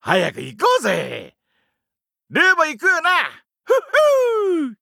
早く行こうぜ。ルーも行くよな。ふっふー